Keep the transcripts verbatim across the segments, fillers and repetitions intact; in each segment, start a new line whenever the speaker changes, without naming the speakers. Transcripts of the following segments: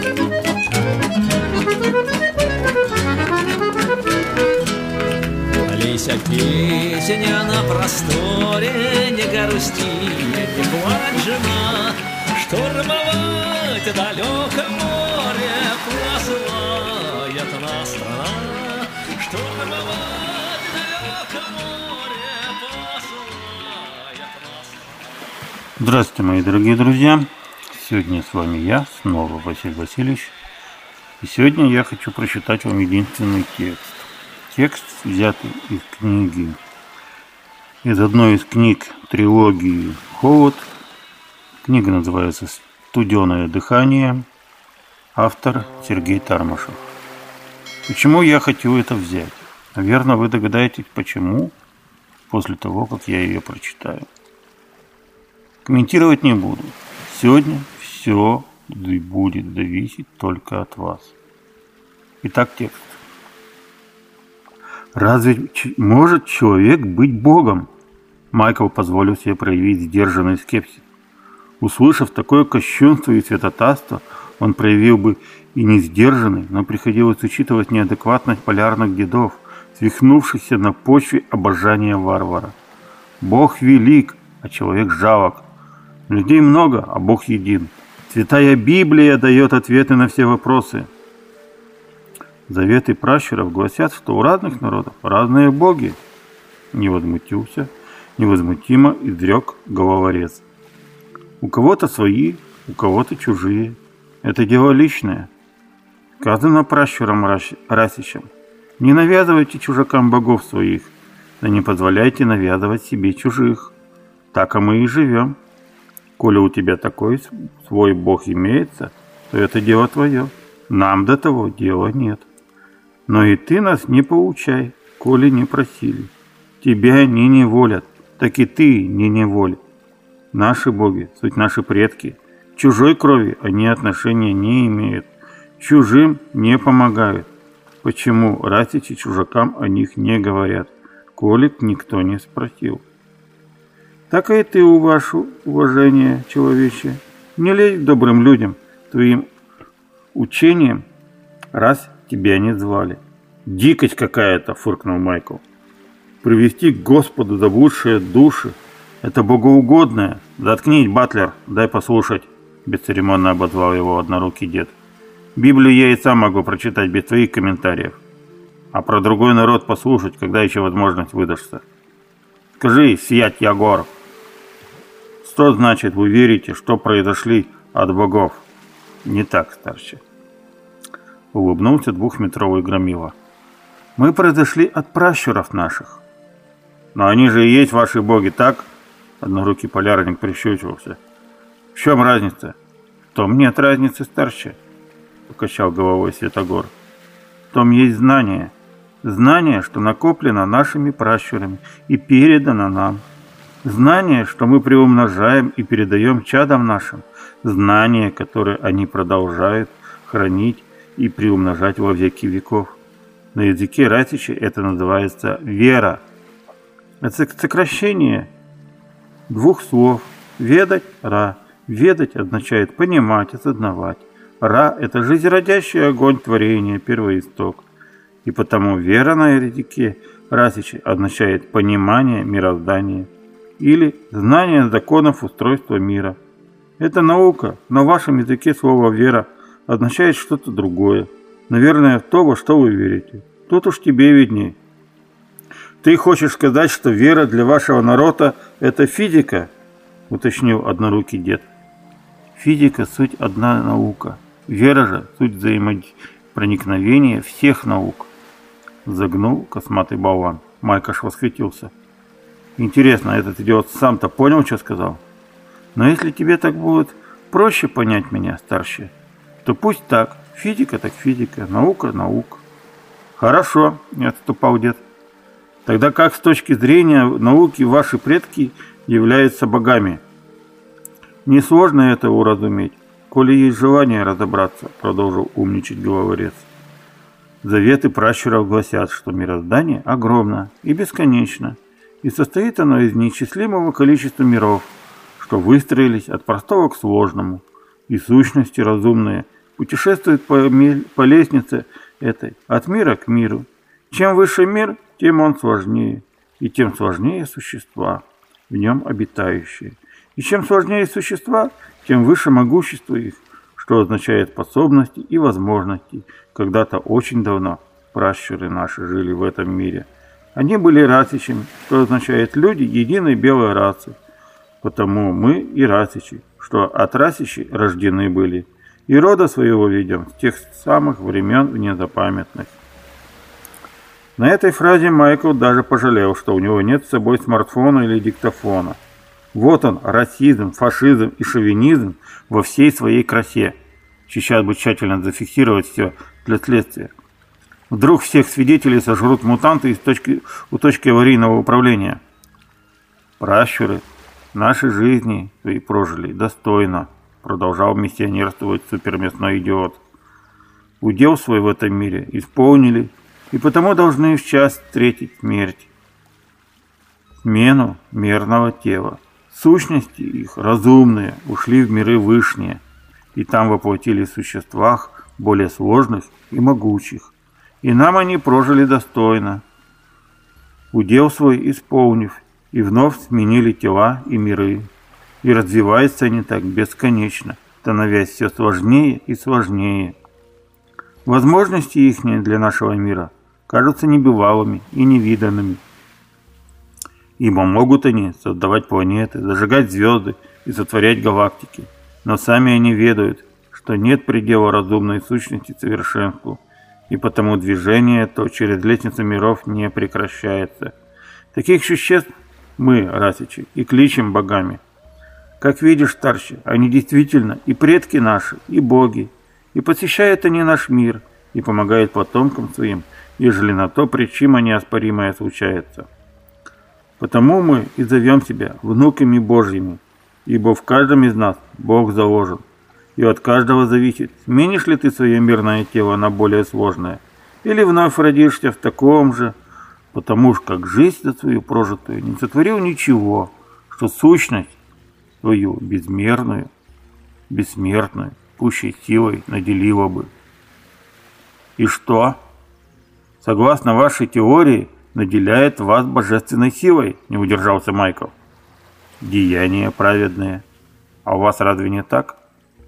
Лися, песня на просторе, не грусти, не плачь, жена, штурмовать далеко море посылает нас страна, штурмовать далеко море посылает нас страна.
Здравствуйте, мои дорогие друзья! Сегодня с вами я, снова Василий Васильевич. И сегодня я хочу прочитать вам единственный текст. Текст, взятый из книги, из одной из книг трилогии «Холод». Книга называется «Студеное дыхание». Автор Сергей Тармашев. Почему я хочу это взять? Наверное, вы догадаетесь, почему, после того, как я ее прочитаю. Комментировать не буду. Сегодня все будет зависеть только от вас. Итак, текст. Разве может человек быть Богом? Майкл позволил себе проявить сдержанный скепсис. Услышав такое кощунство и святотатство, он проявил бы и не сдержанный, но приходилось учитывать неадекватность полярных дедов, свихнувшихся на почве обожания варвара. Бог велик, а человек жалок. Людей много, а Бог един. Святая Библия дает ответы на все вопросы. Заветы пращуров гласят, что у разных народов разные боги. Не возмутился, невозмутимо изрек головорез. У кого-то свои, у кого-то чужие. Это дело личное. Сказано пращурам расищам: не навязывайте чужакам богов своих, да не позволяйте навязывать себе чужих. Так и мы и живем. Коли у тебя такой свой бог имеется, то это дело твое. Нам до того дела нет. Но и ты нас не поучай, коли не просили. Тебя не неволят, так и ты не неволят. Наши боги, суть наши предки, чужой крови они отношения не имеют, чужим не помогают. Почему расичи чужакам о них не говорят, коли никто не спросил? Так и ты, у ваше уважение, человече, не лезь к добрым людям, твоим учением, раз тебя не звали. Дикость какая-то, фыркнул Майкл. Привести к Господу заблудшие души — это богоугодное. Заткнись, батлер, дай послушать, бесцеремонно обозвал его однорукий дед. Библию я и сам могу прочитать без твоих комментариев. А про другой народ послушать, когда еще возможность выдастся. Скажи, сиять Ягор, что значит вы верите, что произошли от богов? Не так, старче. Улыбнулся двухметровый громила. Мы произошли от пращуров наших. Но они же и есть ваши боги, так? Однорукий полярник прищучивался. В чем разница? В том нет разницы, старче, покачал головой Святогор. В том есть знание. Знание, что накоплено нашими пращурами и передано нам. Знание, что мы приумножаем и передаем чадам нашим. Знание, которое они продолжают хранить и приумножать во веки веков. На языке расичи это называется вера. Это сокращение двух слов. Ведать – ра. Ведать означает понимать, осознавать. Ра – это жизнеродящий огонь творения, первоисток. И потому вера на языке расичи означает понимание мироздания или знание законов устройства мира. Это наука, но в вашем языке слово «вера» означает что-то другое. Наверное, то, во что вы верите. Тут уж тебе видней. Ты хочешь сказать, что вера для вашего народа – это физика? Уточнил однорукий дед. Физика – суть одна наука. Вера же – суть взаимопроникновения всех наук. Загнул косматый болван. Майкаш восхитился. Интересно, этот идиот сам-то понял, что сказал? Но если тебе так будет проще понять меня, старший, то пусть так. Физика так физика, наука наука. Хорошо, не отступал дед. Тогда как с точки зрения науки ваши предки являются богами? Несложно это уразуметь, коли есть желание разобраться, продолжил умничать головорез. Заветы пращуров гласят, что мироздание огромно и бесконечно, и состоит оно из неисчислимого количества миров, что выстроились от простого к сложному, и сущности разумные путешествует по, по лестнице этой от мира к миру. Чем выше мир, тем он сложнее, и тем сложнее существа, в нем обитающие. И чем сложнее существа, тем выше могущество их, что означает способности и возможности. Когда-то очень давно пращуры наши жили в этом мире. Они были расичами, что означает люди единой белой расы. Потому мы и расичи, что от расичей рождены были, и рода своего ведем с тех самых времен незапамятных. На этой фразе Майкл даже пожалел, что у него нет с собой смартфона или диктофона. Вот он, расизм, фашизм и шовинизм во всей своей красе. Сейчас бы тщательно зафиксировать все для следствия. Вдруг всех свидетелей сожрут мутанты из точки, у точки аварийного управления. Пращуры наши жизни свои прожили достойно, продолжал миссионерствовать супермясной идиот. Удел свой в этом мире исполнили, и потому должны в час встретить смерть. Смену мерного тела. Сущности их, разумные, ушли в миры вышние, и там воплотились в существах более сложных и могучих. И нам они прожили достойно, удел свой исполнив, и вновь сменили тела и миры. И развиваются они так бесконечно, становясь все сложнее и сложнее. Возможности ихние для нашего мира кажутся небывалыми и невиданными. Ибо могут они создавать планеты, зажигать звезды и сотворять галактики. Но сами они ведают, что нет предела разумной сущности совершенству, и потому движение то через лестницу миров не прекращается. Таких существ мы, расичи, и кличем богами. Как видишь, старче, они действительно и предки наши, и боги, и посещают они наш мир, и помогают потомкам своим, ежели на то причина неоспоримая случается. Потому мы и зовем себя внуками Божьими, ибо в каждом из нас Бог заложен, и от каждого зависит, сменишь ли ты свое мирное тело на более сложное, или вновь родишься в таком же, потому что как жизнь за свою прожитую не сотворил ничего, что сущность свою безмерную, бессмертную, пущей силой наделила бы. И что? Согласно вашей теории, наделяет вас божественной силой, не удержался Майкл. Деяния праведные. А у вас разве не так?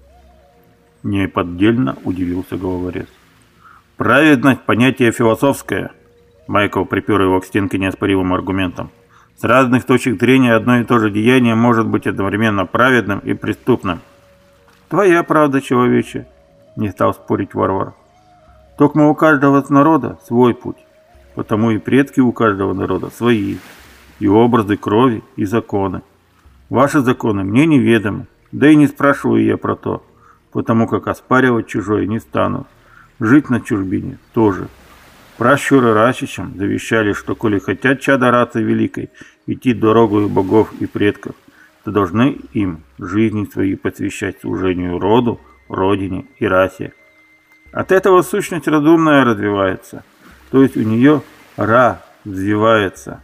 Неподдельно удивился головорез. Праведность – понятие философское. Майкл припер его к стенке неоспоримым аргументом. С разных точек зрения одно и то же деяние может быть одновременно праведным и преступным. Твоя правда, человече, не стал спорить варвар. Только у каждого народа свой путь, потому и предки у каждого народа свои, и образы крови, и законы. Ваши законы мне неведомы, да и не спрашиваю я про то, потому как оспаривать чужое не стану. Жить на чужбине тоже. Пращуры расичам завещали, что коли хотят чада расы великой идти дорогою богов и предков, то должны им жизни свои посвящать служению роду, родине и расе. От этого сущность разумная развивается, то есть у нее ра взвивается,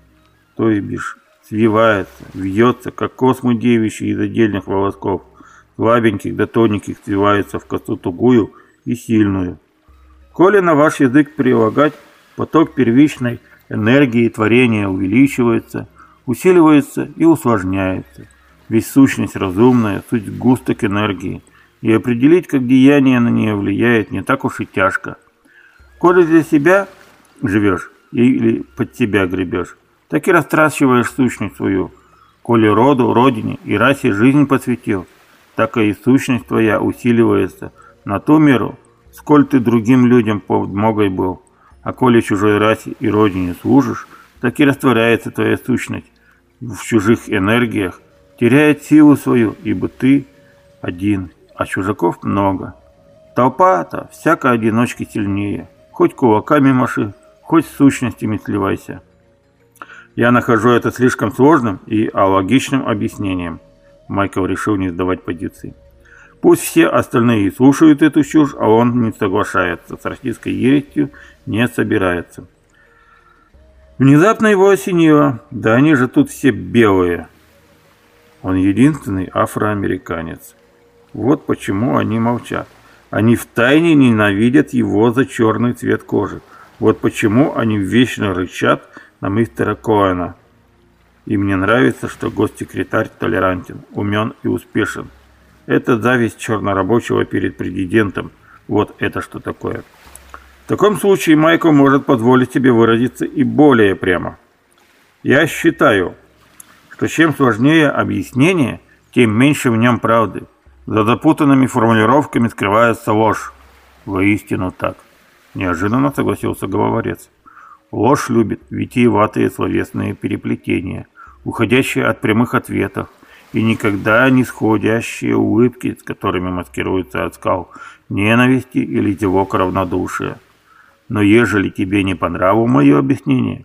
то есть бишь свивается, вьется, как космы девичьи из отдельных волосков, слабеньких да тоненьких свивается в косу тугую и сильную. Коли на ваш язык прилагать, поток первичной энергии творения увеличивается, усиливается и усложняется. Ведь сущность разумная, суть густок энергии, и определить, как деяние на нее влияет, не так уж и тяжко. Коли для себя живешь или под себя гребешь, так и растрачиваешь сущность свою. Коли роду, родине и расе жизнь посвятил, так и сущность твоя усиливается на ту меру, сколь ты другим людям подмогой был. А коли чужой расе и родине служишь, так и растворяется твоя сущность в чужих энергиях, теряет силу свою, ибо ты один, а чужаков много. Толпа-то всяко одиночки сильнее, хоть кулаками маши, хоть с сущностями сливайся. Я нахожу это слишком сложным и алогичным объяснением. Майкл решил не сдавать позиции. Пусть все остальные слушают эту чушь, а он не соглашается, с российской ересью не собирается. Внезапно его осенило. Да они же тут все белые. Он единственный афроамериканец. Вот почему они молчат. Они втайне ненавидят его за черный цвет кожи. Вот почему они вечно рычат на мистера Коэна. И мне нравится, что госсекретарь толерантен, умен и успешен. Это зависть чернорабочего перед президентом. Вот это что такое. В таком случае Майкл может позволить себе выразиться и более прямо. Я считаю, что чем сложнее объяснение, тем меньше в нем правды. За запутанными формулировками скрывается ложь. Воистину так. Неожиданно согласился Головорез. Ложь любит витиеватые словесные переплетения, уходящие от прямых ответов, и никогда не сходящие улыбки, с которыми маскируется оскал ненависти или зевок равнодушия. Но ежели тебе не по нраву мое объяснение,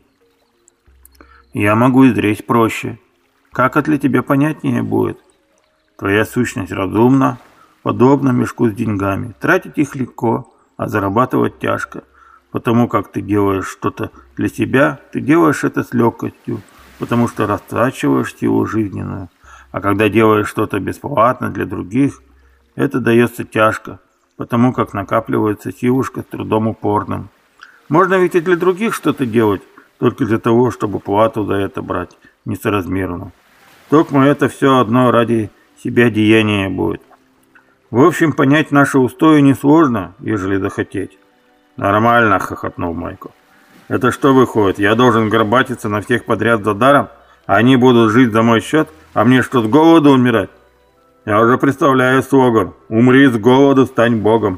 я могу изречь проще. Как это для тебя понятнее будет? Твоя сущность разумна, подобно мешку с деньгами. Тратить их легко, а зарабатывать тяжко. Потому как ты делаешь что-то для себя, ты делаешь это с легкостью, потому что растрачиваешь силу жизненную. А когда делаешь что-то бесплатно для других, это дается тяжко, потому как накапливается силушка с трудом упорным. Можно ведь и для других что-то делать, только для того, чтобы плату за это брать несоразмерно. Только это все одно ради себя деяние будет. В общем, понять наши устои несложно, ежели захотеть. Нормально, хохотнул Майкл. Это что выходит, я должен горбатиться на всех подряд за даром, а они будут жить за мой счет, а мне что, с голоду умирать? Я уже представляю слоган: умри с голоду, стань богом.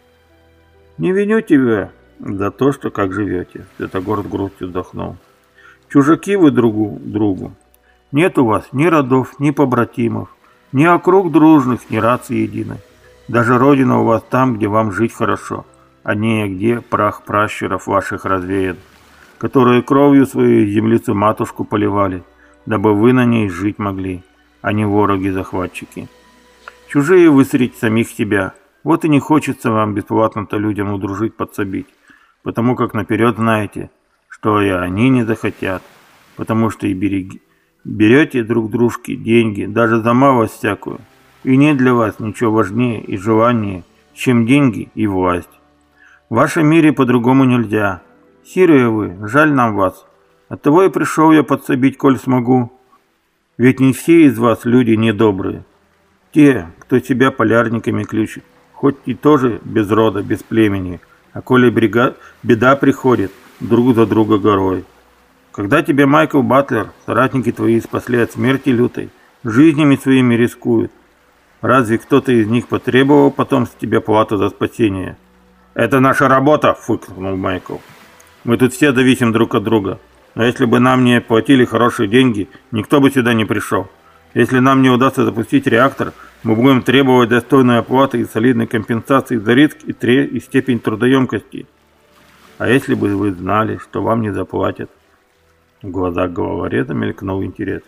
Не виню тебя за то, что как живете. Святогор с грустью вздохнул. Чужаки вы другу другу. Нет у вас ни родов, ни побратимов, ни округ дружных, ни рации единой. Даже родина у вас там, где вам жить хорошо, а не где прах пращуров ваших развеян, которые кровью свою землицу-матушку поливали, дабы вы на ней жить могли, а не вороги-захватчики. Чужие вы среди самих себя. Вот и не хочется вам бесплатно-то людям удружить, подсобить, потому как наперед знаете, что и они не захотят, потому что и береги, берете друг дружки деньги, даже за малость всякую, и нет для вас ничего важнее и желаннее, чем деньги и власть. В вашем мире по-другому нельзя. Сирые вы, жаль нам вас. Оттого и пришел я подсобить, коль смогу. Ведь не все из вас люди недобрые. Те, кто себя полярниками ключит, хоть и тоже без рода, без племени, а коли брега... беда приходит, друг за друга горой. Когда тебя Майкл Батлер, соратники твои спасли от смерти лютой, жизнями своими рискуют, разве кто-то из них потребовал потом с тебя плату за спасение? «Это наша работа!» — фыркнул Майкл. «Мы тут все зависим друг от друга. Но если бы нам не платили хорошие деньги, никто бы сюда не пришел. Если нам не удастся запустить реактор, мы будем требовать достойной оплаты и солидной компенсации за риск и, тре... и степень трудоемкости. А если бы вы знали, что вам не заплатят?» В глазах Головореза мелькнул интерес.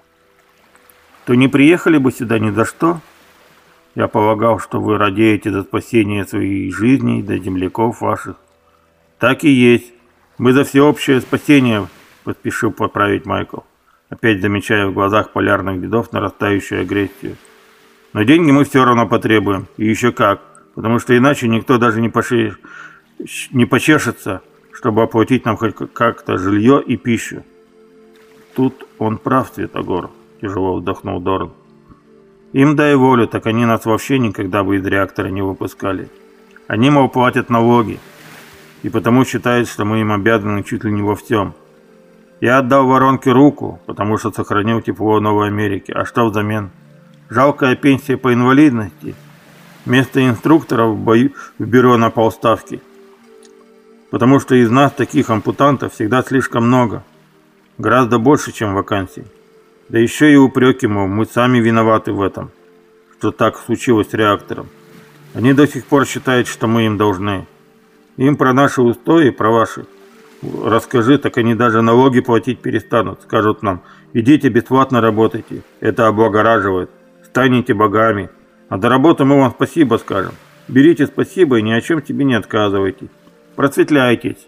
«То не приехали бы сюда ни за что? Я полагал, что вы радеете за спасение своей жизни до земляков ваших». «Так и есть. Мы за всеобщее спасение», — поспешил поправить Майкл, опять замечая в глазах полярных дедов нарастающую агрессию. «Но деньги мы все равно потребуем, и еще как, потому что иначе никто даже не, поше... не почешется, чтобы оплатить нам хоть как-то жилье и пищу». «Тут он прав, Святогор», — тяжело вздохнул Дорн. «Им дай волю, так они нас вообще никогда бы из реактора не выпускали. Они, мол, платят налоги, и потому считают, что мы им обязаны чуть ли не во всем. Я отдал воронке руку, потому что сохранил тепло Новой Америки. А что взамен? Жалкая пенсия по инвалидности, вместо инструкторов в бою в бюро на полставки. Потому что из нас таких ампутантов всегда слишком много, гораздо больше, чем вакансий. Да еще и упреки, мол, мы сами виноваты в этом, что так случилось с реактором. Они до сих пор считают, что мы им должны. Им про наши устои, про ваши расскажи, так они даже налоги платить перестанут. Скажут нам: идите бесплатно работайте, это облагораживает, станете богами. А до работы мы вам спасибо скажем. Берите спасибо и ни о чем себе не отказывайтесь. Просветляйтесь».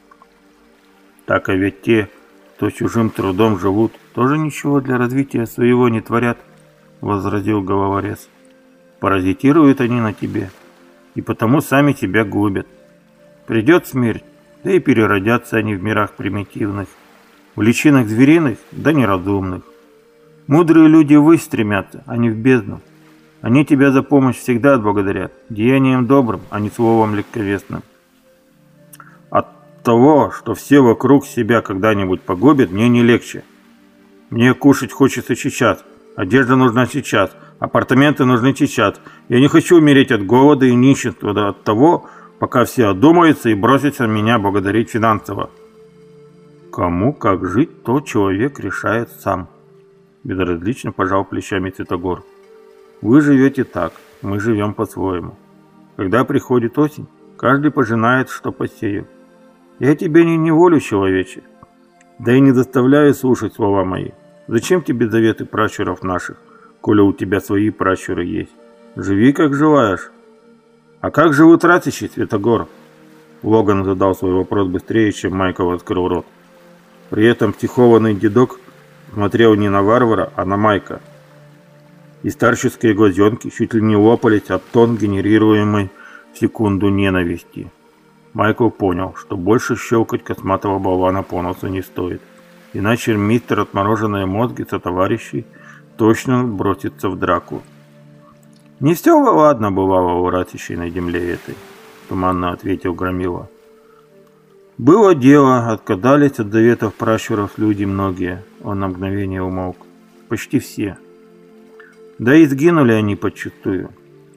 «Так, а ведь те, кто чужим трудом живут, тоже ничего для развития своего не творят», — возразил Головорез. «Паразитируют они на тебе. и потому сами себя губят. Придет смерть, да и переродятся они в мирах примитивных, в личинах звериных, да неразумных. Мудрые люди ввысь стремятся, а не в бездну. Они тебя за помощь всегда отблагодарят, деянием добрым, а не словом легковесным. От того, что все вокруг себя когда-нибудь погубят, мне не легче. Мне кушать хочется сейчас, одежда нужна сейчас, апартаменты нужны сейчас. Я не хочу умереть от голода и нищенства, да от того, пока все одумаются и бросятся меня благодарить финансово. Кому как жить, то человек решает сам. Безразлично пожал плечами Святогор. Вы живете так, мы живем по-своему. Когда приходит осень, каждый пожинает, что посеял. Я тебе не неволю, человече, да и не заставляю слушать слова мои. Зачем тебе заветы пращуров наших, коли у тебя свои пращуры есть? Живи, как желаешь. А как живут ратищи, Святогор? Логан задал свой вопрос быстрее, чем Майкл открыл рот. При этом психованный дедок смотрел не на варвара, а на Майка. И старческие глазенки чуть ли не лопались от тон генерируемой в секунду ненависти. Майкл понял, что больше щелкать косматого болвана по носу не стоит, иначе мистер отмороженные мозги сотоварищей точно бросится в драку. «Не все ладно бывало у ратищей на земле этой», — туманно ответил Громила. «Было дело, отказались от заветов пращуров люди многие», — он на мгновение умолк. «Почти все. Да и сгинули они подчистую.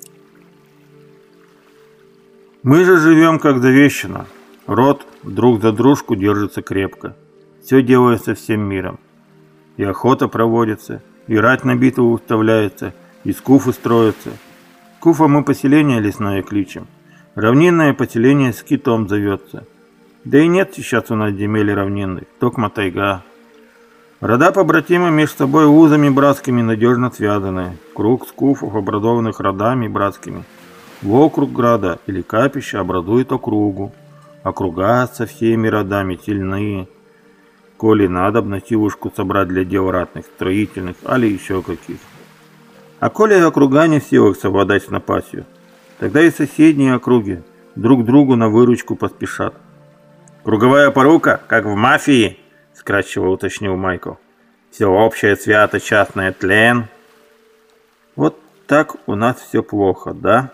Мы же живем как завещано. Род друг за дружку держится крепко. Все делается всем миром. И охота проводится, и рать на битву уставляется, и скуфы строятся. Скуфа мы поселение лесное кличем. Равнинное поселение скитом зовется. Да и нет сейчас у нас земель равнинных, токма тайга. Рода побратимы между собой узами братскими надежно связаны. Круг скуфов, образованных родами братскими, в округ града или капища образует округу. Округа со всеми родами сильные. Коли надобно силушку собрать для дел ратных, строительных, али еще каких. А коли округа не в силах совладать с напастью, тогда и соседние округи друг другу на выручку поспешат. «Круговая порука, как в мафии», — вкратчиво уточнил Майкл. «Все общее, свято, частное, тлен». «Вот так у нас все плохо, да?»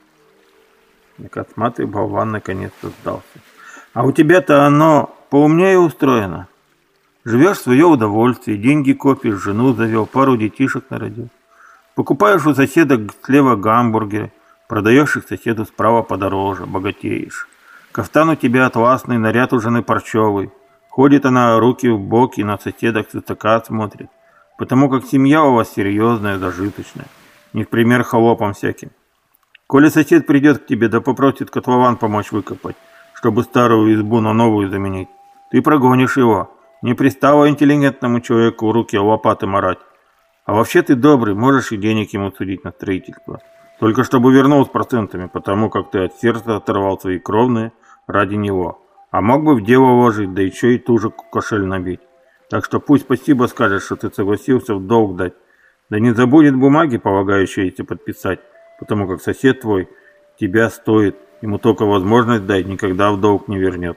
И косматый болван наконец-то сдался. «А у тебя-то оно поумнее устроено. Живешь в свое удовольствие, деньги копишь, жену завел, пару детишек народил. Покупаешь у соседа слева гамбургеры, продаешь их соседу справа подороже, богатеешь. Кафтан у тебя атласный, наряд у жены парчевый. Ходит она руки в боки, на соседок свысока смотрит, потому как семья у вас серьезная, зажиточная, не в пример холопам всяким. Коли сосед придет к тебе, да попросит котлован помочь выкопать, чтобы старую избу на новую заменить, ты прогонишь его. Не пристало интеллигентному человеку в руки лопаты марать. А вообще ты добрый, можешь и денег ему судить на строительство. Только чтобы вернул с процентами, потому как ты от сердца оторвал свои кровные ради него. А мог бы в дело вложить, да еще и ту же кошель набить. Так что пусть спасибо скажешь, что ты согласился в долг дать. Да не забудет бумаги, полагающиеся подписать, потому как сосед твой тебя стоит, ему только возможность дать, никогда в долг не вернет.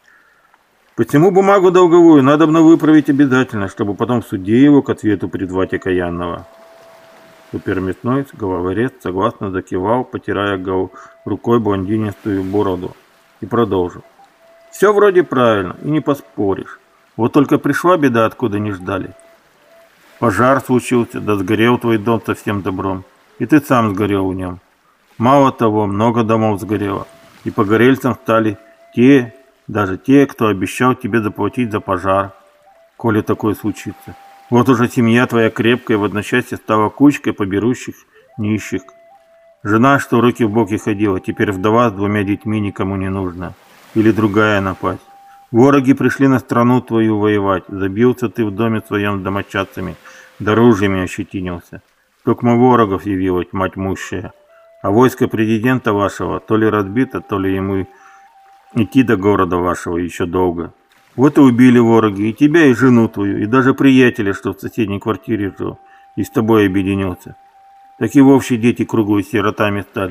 Посему бумагу долговую надобно выправить обязательно, чтобы потом в суде его к ответу призвать окаянного. Супермясной головорез согласно закивал, потирая гол рукой блондинистую бороду, и продолжил. Все вроде правильно, и не поспоришь. Вот только пришла беда, откуда не ждали. Пожар случился, да сгорел твой дом со всем добром, и ты сам сгорел в нем. Мало того, много домов сгорело, и погорельцам стали те, даже те, кто обещал тебе заплатить за пожар, коли такое случится. Вот уже семья твоя крепкая в одночасье стала кучкой поберущих нищих. Жена, что руки в боки ходила, теперь вдова с двумя детьми никому не нужна. Или другая напасть. Вороги пришли на страну твою воевать. Забился ты в доме своем с домочадцами, да ружьями ощетинился. Токмо ворогов явилась, мать мущая. А войско президента вашего то ли разбито, то ли ему идти до города вашего еще долго. Вот и убили вороги и тебя, и жену твою, и даже приятеля, что в соседней квартире жил, и с тобой объединился. Так и вовсе дети круглые сиротами стали.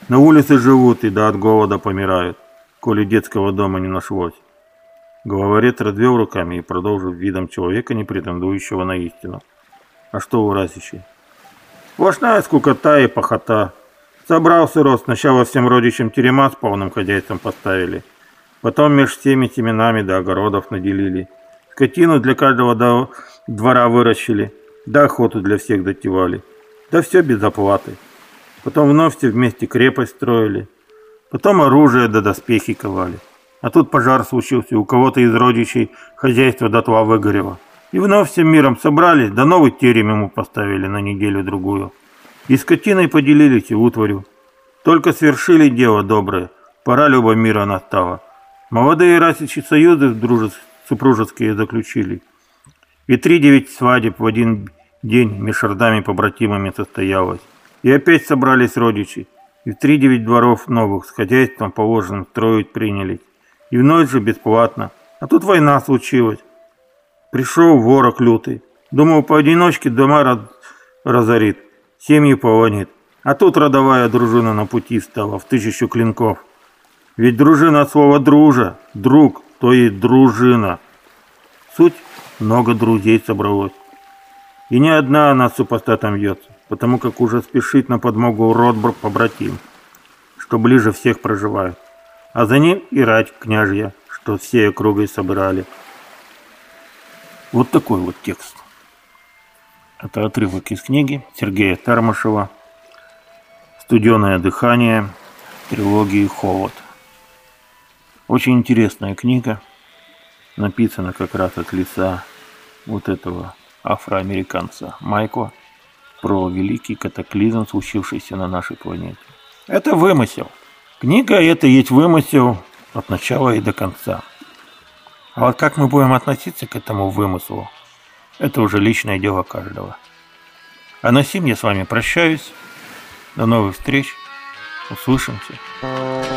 На улице живут и да от голода помирают, коли детского дома не нашлось. Головорец развел руками и продолжил видом человека, не претендующего на истину. А что у Расичей? Сплошная скукота и похота. Собрался рост, сначала всем родичам терема с полным хозяйством поставили. Потом меж всеми семенами до огородов наделили. Скотину для каждого до двора выращили. Да охоту для всех дотевали. Да все без оплаты. Потом вновь все вместе крепость строили. Потом оружие да доспехи ковали. А тут пожар случился, у кого-то из родичей хозяйство дотла выгорело. И вновь всем миром собрались, да новый терем ему поставили на неделю-другую. И скотиной поделились и утварью. Только свершили дело доброе, пора люба мира настала. Молодые Расичи союзы дружес... супружеские заключили. И три девять свадеб в один день меж родами побратимами состоялось. И опять собрались родичи. И в три девять дворов новых с хозяйством положенным строить принялись. И вновь же бесплатно. А тут война случилась. Пришел ворог лютый. Думал, поодиночке дома раз... разорит, семьи полонит. А тут родовая дружина на пути встала в тысячу клинков. Ведь дружина от слова «дружа», «друг», то есть дружина. Суть — много друзей собралось. И не одна она с супостатом вьется, потому как уже спешит на подмогу Ротбург побратим, что ближе всех проживают. А за ним и рать княжья, что все округой собрали. Вот такой вот текст. Это отрывок из книги Сергея Тармашева «Студеное дыхание» трилогии «Холод». Очень интересная книга, написана как раз от лица вот этого афроамериканца Майкла про великий катаклизм, случившийся на нашей планете. Это вымысел. Книга это есть вымысел от начала и до конца. А вот как мы будем относиться к этому вымыслу, это уже личное дело каждого. А на сим я с вами прощаюсь. До новых встреч. Услышимся.